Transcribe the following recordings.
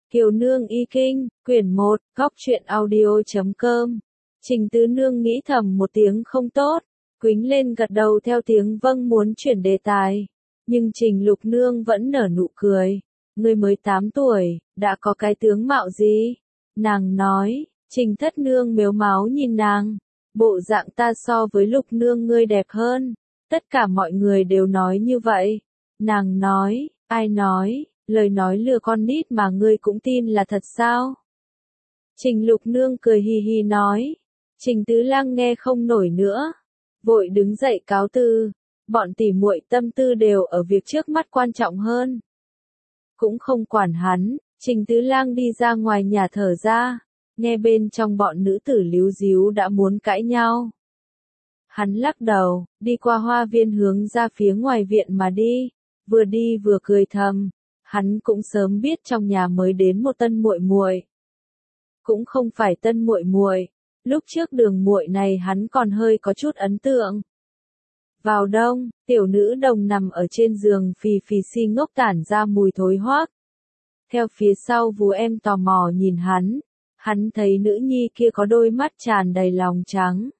Kiều Nương Y Kinh, quyển 1, góc truyện audio.com. Trình Tứ Nương nghĩ thầm một tiếng không tốt, quýnh lên gật đầu theo tiếng vâng muốn chuyển đề tài. Nhưng Trình Lục Nương vẫn nở nụ cười. Ngươi mới 8 tuổi, đã có cái tướng mạo gì? Nàng nói. Trình Thất Nương mếu máo nhìn nàng. Bộ dạng ta so với Lục Nương ngươi đẹp hơn. Tất cả mọi người đều nói như vậy. Nàng nói, ai nói, lời nói lừa con nít mà ngươi cũng tin là thật sao? Trình Lục Nương cười hì hì nói. Trình Tứ Lang nghe không nổi nữa. Vội đứng dậy cáo từ. Bọn tỉ muội tâm tư đều ở việc trước mắt quan trọng hơn. Cũng không quản hắn, Trình Tứ Lang đi ra ngoài nhà thở ra. Nghe bên trong bọn nữ tử líu díu đã muốn cãi nhau. Hắn lắc đầu, đi qua hoa viên hướng ra phía ngoài viện mà đi vừa cười thầm. Hắn cũng sớm biết trong nhà mới đến một tân muội muội. Cũng không phải tân muội muội, lúc trước Đường muội này hắn còn hơi có chút ấn tượng. Vào đông, tiểu nữ đồng nằm ở trên giường phì phì xi ngốc tản ra mùi thối hoác. Theo phía sau vú em tò mò nhìn hắn thấy nữ nhi kia có đôi mắt tràn đầy lòng trắng.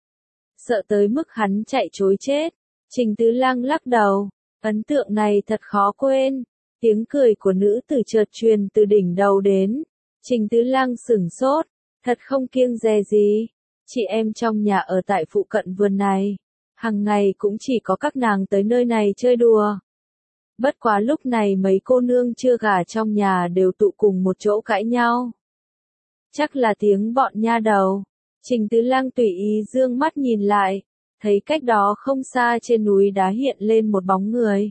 Sợ tới mức hắn chạy trối chết. Trình Tứ Lang lắc đầu, ấn tượng này thật khó quên. Tiếng cười của nữ tử chợt truyền từ đỉnh đầu đến. Trình Tứ Lang sửng sốt, thật không kiêng dè gì. Chị em trong nhà ở tại phụ cận vườn này, hàng ngày cũng chỉ có các nàng tới nơi này chơi đùa. Bất quá lúc này mấy cô nương chưa gả trong nhà đều tụ cùng một chỗ cãi nhau. Chắc là tiếng bọn nha đầu. Trình Tứ Lang tùy ý dương mắt nhìn lại, thấy cách đó không xa trên núi đá hiện lên một bóng người.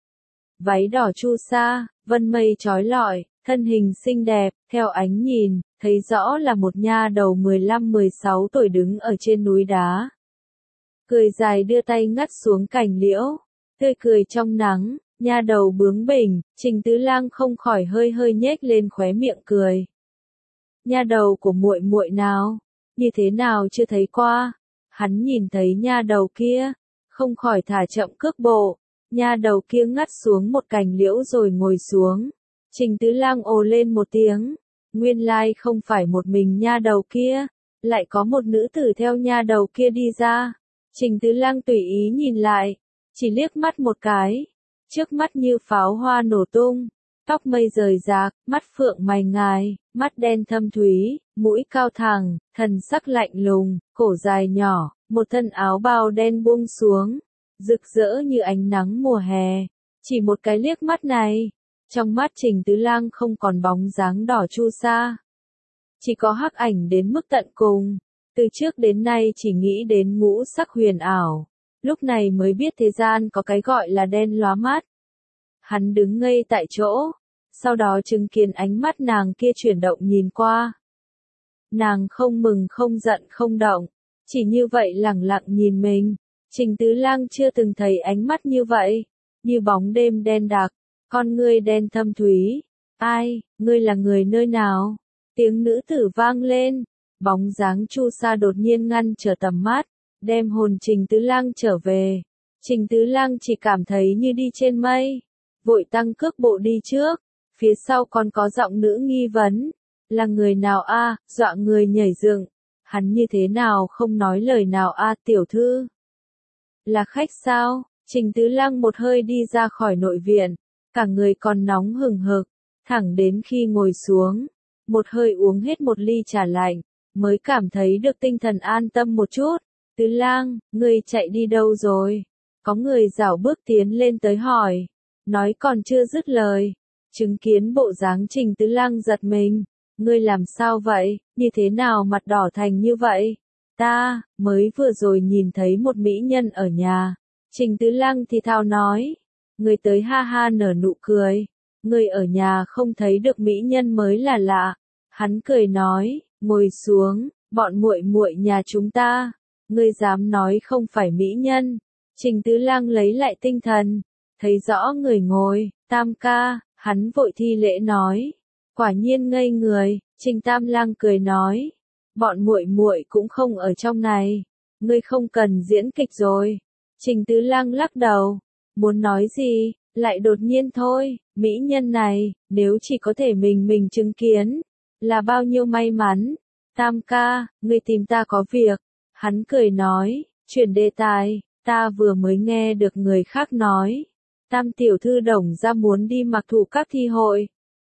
Váy đỏ chu sa, vân mây trói lọi, thân hình xinh đẹp, theo ánh nhìn, thấy rõ là một nha đầu 15-16 tuổi đứng ở trên núi đá. Cười dài đưa tay ngắt xuống cành liễu, tươi cười trong nắng, nha đầu bướng bỉnh, Trình Tứ Lang không khỏi hơi hơi nhếch lên khóe miệng cười. Nha đầu của muội muội nào? Như thế nào chưa thấy qua? Hắn nhìn thấy nha đầu kia, không khỏi thả chậm cước bộ. Nha đầu kia ngắt xuống một cành liễu rồi ngồi xuống. Trình Tứ Lang ồ lên một tiếng. Nguyên lai không phải một mình nha đầu kia, lại có một nữ tử theo nha đầu kia đi ra. Trình Tứ Lang tùy ý nhìn lại, chỉ liếc mắt một cái. Trước mắt như pháo hoa nổ tung, tóc mây rời rạc, mắt phượng mày ngài, mắt đen thâm thúy, mũi cao thẳng, thần sắc lạnh lùng, cổ dài nhỏ, một thân áo bào đen buông xuống, rực rỡ như ánh nắng mùa hè. Chỉ một cái liếc mắt này, trong mắt Trình Tứ Lang không còn bóng dáng đỏ chu sa, chỉ có hắc ảnh đến mức tận cùng. Từ trước đến nay chỉ nghĩ đến ngũ sắc huyền ảo, lúc này mới biết thế gian có cái gọi là đen lóa mắt. Hắn đứng ngây tại chỗ, sau đó chứng kiến ánh mắt nàng kia chuyển động nhìn qua. Nàng không mừng không giận không động, chỉ như vậy lẳng lặng nhìn mình. Trình Tứ Lang chưa từng thấy ánh mắt như vậy, như bóng đêm đen đặc, con ngươi đen thâm thúy. Ai, ngươi là người nơi nào? Tiếng nữ tử vang lên, bóng dáng chu sa đột nhiên ngăn trở tầm mắt, đem hồn Trình Tứ Lang trở về. Trình Tứ Lang chỉ cảm thấy như đi trên mây, vội tăng cước bộ đi trước, phía sau còn có giọng nữ nghi vấn. Là người nào a? Dọa người nhảy dựng. Hắn như thế nào không nói lời nào a tiểu thư? Là khách sao? Trình Tứ Lang một hơi đi ra khỏi nội viện, cả người còn nóng hừng hực, thẳng đến khi ngồi xuống, một hơi uống hết một ly trà lạnh, mới cảm thấy được tinh thần an tâm một chút. Tứ Lang, ngươi chạy đi đâu rồi? Có người rảo bước tiến lên tới hỏi, nói còn chưa dứt lời, chứng kiến bộ dáng Trình Tứ Lang giật mình. Ngươi làm sao vậy, như thế nào mặt đỏ thành như vậy? Ta, mới vừa rồi nhìn thấy một mỹ nhân ở nhà. Trình Tứ Lang thì thào nói. Ngươi tới ha ha nở nụ cười. Ngươi ở nhà không thấy được mỹ nhân mới là lạ. Hắn cười nói, ngồi xuống, bọn muội muội nhà chúng ta. Ngươi dám nói không phải mỹ nhân. Trình Tứ Lang lấy lại tinh thần, thấy rõ người ngồi, Tam ca, hắn vội thi lễ nói. Quả nhiên ngây người. Trình Tam Lang cười nói, bọn muội muội cũng không ở trong này, ngươi không cần diễn kịch rồi. Trình Tứ Lang lắc đầu, muốn nói gì, Lại đột nhiên thôi, mỹ nhân này, nếu chỉ có thể mình chứng kiến, là bao nhiêu may mắn. Tam ca, ngươi tìm ta có việc. Hắn cười nói, chuyển đề tài, ta vừa mới nghe được người khác nói. Tam tiểu thư Đồng ra muốn đi mặc thụ các thi hội.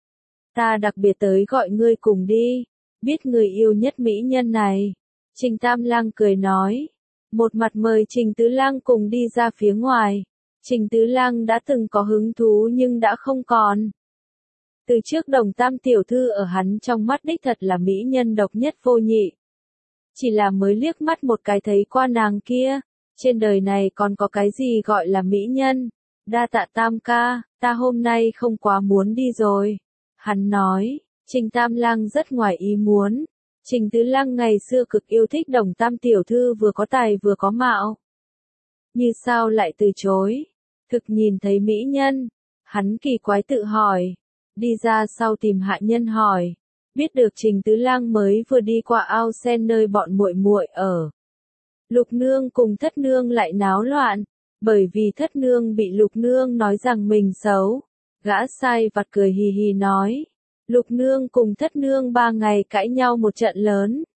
Ta đặc biệt tới gọi ngươi cùng đi, biết người yêu nhất mỹ nhân này. Trình Tam Lang cười nói, một mặt mời Trình Tứ Lang cùng đi ra phía ngoài. Trình Tứ Lang đã từng có hứng thú nhưng đã không còn. Từ trước Đồng Tam tiểu thư ở hắn trong mắt đích thật là mỹ nhân độc nhất vô nhị. Chỉ là mới liếc mắt một cái thấy qua nàng kia, trên đời này còn có cái gì gọi là mỹ nhân. Đa tạ Tam ca, ta hôm nay không quá muốn đi rồi. Hắn nói, Trình Tam Lang rất ngoài ý muốn. Trình Tứ Lang ngày xưa cực yêu thích Đồng Tam tiểu thư vừa có tài vừa có mạo. Như sao lại từ chối? Thực nhìn thấy mỹ nhân, hắn kỳ quái tự hỏi. Đi ra sau tìm hạ nhân hỏi, biết được Trình Tứ Lang mới vừa đi qua ao sen nơi bọn muội muội ở. Lục nương cùng Thất nương lại náo loạn, bởi vì Thất nương bị Lục nương nói rằng mình xấu. Gã sai vặt cười hì hì nói, Lục nương cùng Thất nương 3 ngày cãi nhau một trận lớn.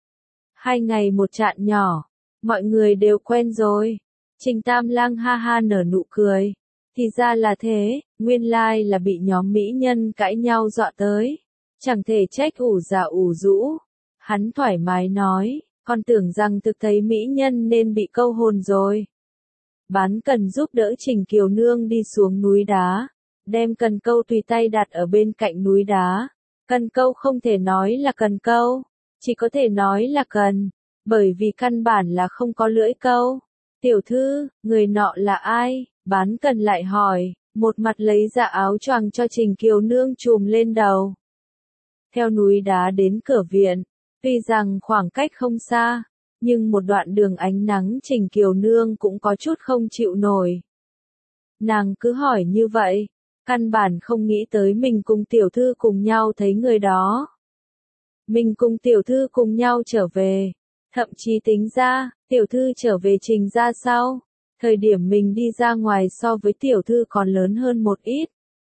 2 ngày một trận nhỏ, mọi người đều quen rồi. Trình Tam Lang ha ha nở nụ cười. Thì ra là thế, nguyên lai là bị nhóm mỹ nhân cãi nhau dọa tới. Chẳng thể trách ủ già ủ rũ. Hắn thoải mái nói, con tưởng rằng thực thấy mỹ nhân nên bị câu hồn rồi. Bán cần giúp đỡ Trình Kiều Nương đi xuống núi đá, đem cần câu tùy tay đặt ở bên cạnh núi đá. Cần câu không thể nói là cần câu, chỉ có thể nói là cần, bởi vì căn bản là không có lưỡi câu. Tiểu thư, người nọ là ai? Bán cần lại hỏi, một mặt lấy ra áo choàng cho Trình Kiều Nương trùm lên đầu. Theo núi đá đến cửa viện, tuy rằng khoảng cách không xa, nhưng một đoạn đường ánh nắng Trình Kiều Nương cũng có chút không chịu nổi. Nàng cứ hỏi như vậy, căn bản không nghĩ tới mình cùng tiểu thư cùng nhau thấy người đó. Mình cùng tiểu thư cùng nhau trở về, thậm chí tính ra, tiểu thư trở về Trình ra sau. Thời điểm mình đi ra ngoài so với tiểu thư còn lớn hơn một ít.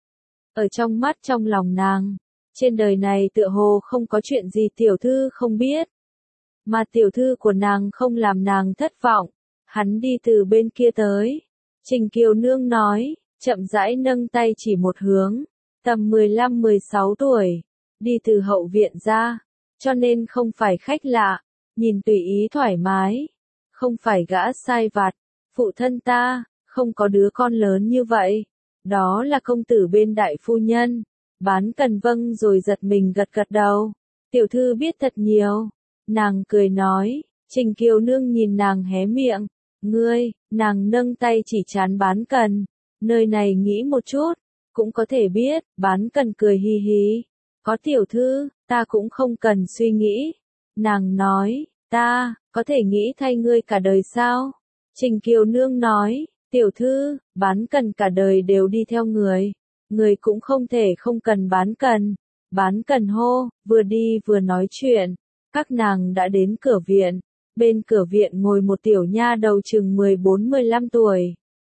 Ở trong mắt trong lòng nàng, trên đời này tựa hồ không có chuyện gì tiểu thư không biết. Mà tiểu thư của nàng không làm nàng thất vọng. Hắn đi từ bên kia tới. Trình Kiều Nương nói, chậm rãi nâng tay chỉ một hướng. Tầm 15-16 tuổi. Đi từ hậu viện ra. Cho nên không phải khách lạ. Nhìn tùy ý thoải mái. Không phải gã sai vặt. Phụ thân ta, không có đứa con lớn như vậy. Đó là công tử bên đại phu nhân. Bán cần vâng rồi giật mình gật gật đầu. Tiểu thư biết thật nhiều. Nàng cười nói, Trình Kiều Nương nhìn nàng hé miệng. Ngươi, nàng nâng tay chỉ chán bán cần. Nơi này nghĩ một chút, cũng có thể biết, bán cần cười hì hì. Có tiểu thư, ta cũng không cần suy nghĩ. Nàng nói, ta, có thể nghĩ thay ngươi cả đời sao? Trình Kiều Nương nói, tiểu thư, bán cần cả đời đều đi theo người. Người cũng không thể không cần bán cần. Bán cần hô, vừa đi vừa nói chuyện. Các nàng đã đến cửa viện. Bên cửa viện ngồi một tiểu nha đầu chừng 14-15 tuổi.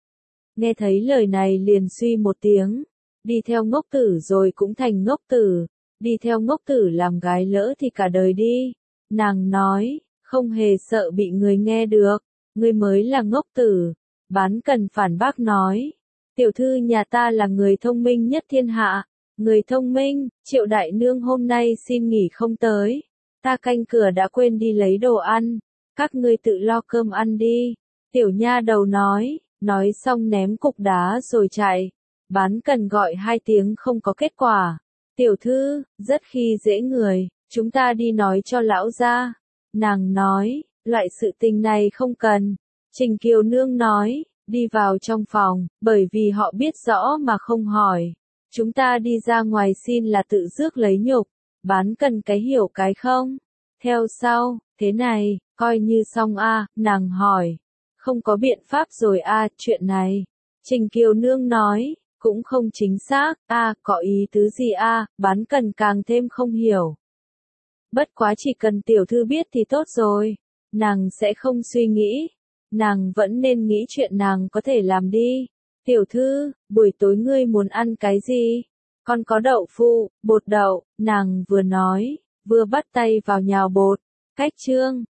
Nghe thấy lời này liền suy một tiếng. Đi theo ngốc tử rồi cũng thành ngốc tử. Đi theo ngốc tử làm gái lỡ thì cả đời đi. Nàng nói, không hề sợ bị người nghe được. Ngươi mới là ngốc tử. Bán cần phản bác nói. Tiểu thư nhà ta là người thông minh nhất thiên hạ. Người thông minh, Triệu đại nương hôm nay xin nghỉ không tới. Ta canh cửa đã quên đi lấy đồ ăn. Các ngươi tự lo cơm ăn đi. Tiểu nha đầu nói xong ném cục đá rồi chạy. Bán cần gọi 2 tiếng không có kết quả. Tiểu thư, rất khi dễ người, chúng ta đi nói cho lão gia. Nàng nói, loại sự tình này không cần. Trình Kiều Nương nói, đi vào trong phòng, bởi vì họ biết rõ mà không hỏi. Chúng ta đi ra ngoài xin là tự rước lấy nhục. Bán cần cái hiểu cái không? Theo sau, thế này, coi như xong a, nàng hỏi. Không có biện pháp rồi a, chuyện này. Trình Kiều Nương nói, cũng không chính xác, có ý tứ gì bán cần càng thêm không hiểu. Bất quá chỉ cần tiểu thư biết thì tốt rồi, nàng sẽ không suy nghĩ. Nàng vẫn nên nghĩ chuyện nàng có thể làm đi. Tiểu thư, buổi tối ngươi muốn ăn cái gì? Con có đậu phụ, bột đậu, nàng vừa nói, vừa bắt tay vào nhào bột. Cách chương